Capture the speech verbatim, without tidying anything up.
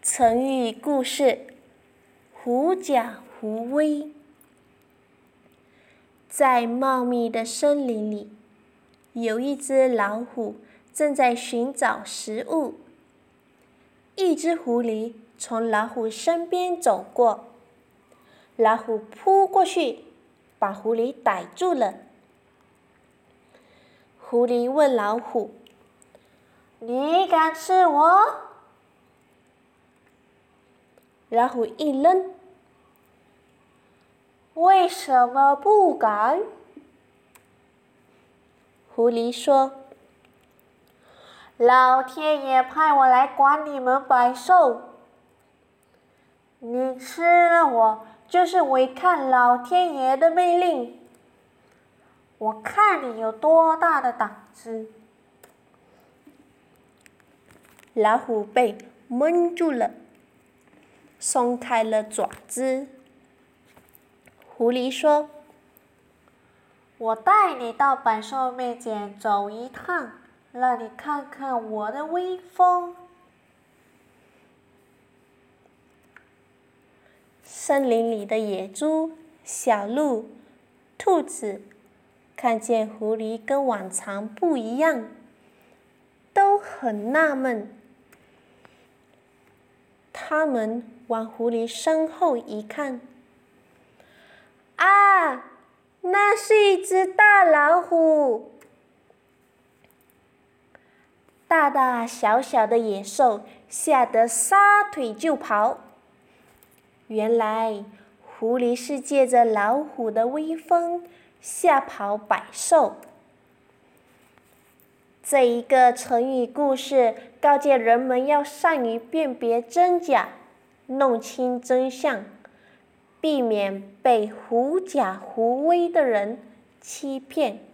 成语故事：狐假虎威。在茂密的森林里，有一只老虎正在寻找食物。一只狐狸从老虎身边走过，老虎扑过去，把狐狸逮住了。狐狸问老虎：“你敢吃我？”老虎一愣：“为什么不敢？”狐狸说：“老天爷派我来管你们百兽，你吃了我就是违抗老天爷的命令。我看你有多大的胆子！”老虎被闷住了，松开了爪子。狐狸说：“我带你到百兽面前走一趟，让你看看我的威风。”森林里的野猪、小鹿、兔子看见狐狸跟往常不一样，都很纳闷。他们往狐狸身后一看，啊，那是一只大老虎！大大小小的野兽吓得撒腿就跑。原来，狐狸是借着老虎的威风吓跑百兽。这一个成语故事告诫人们要善于辨别真假，弄清真相，避免被狐假虎威的人欺骗。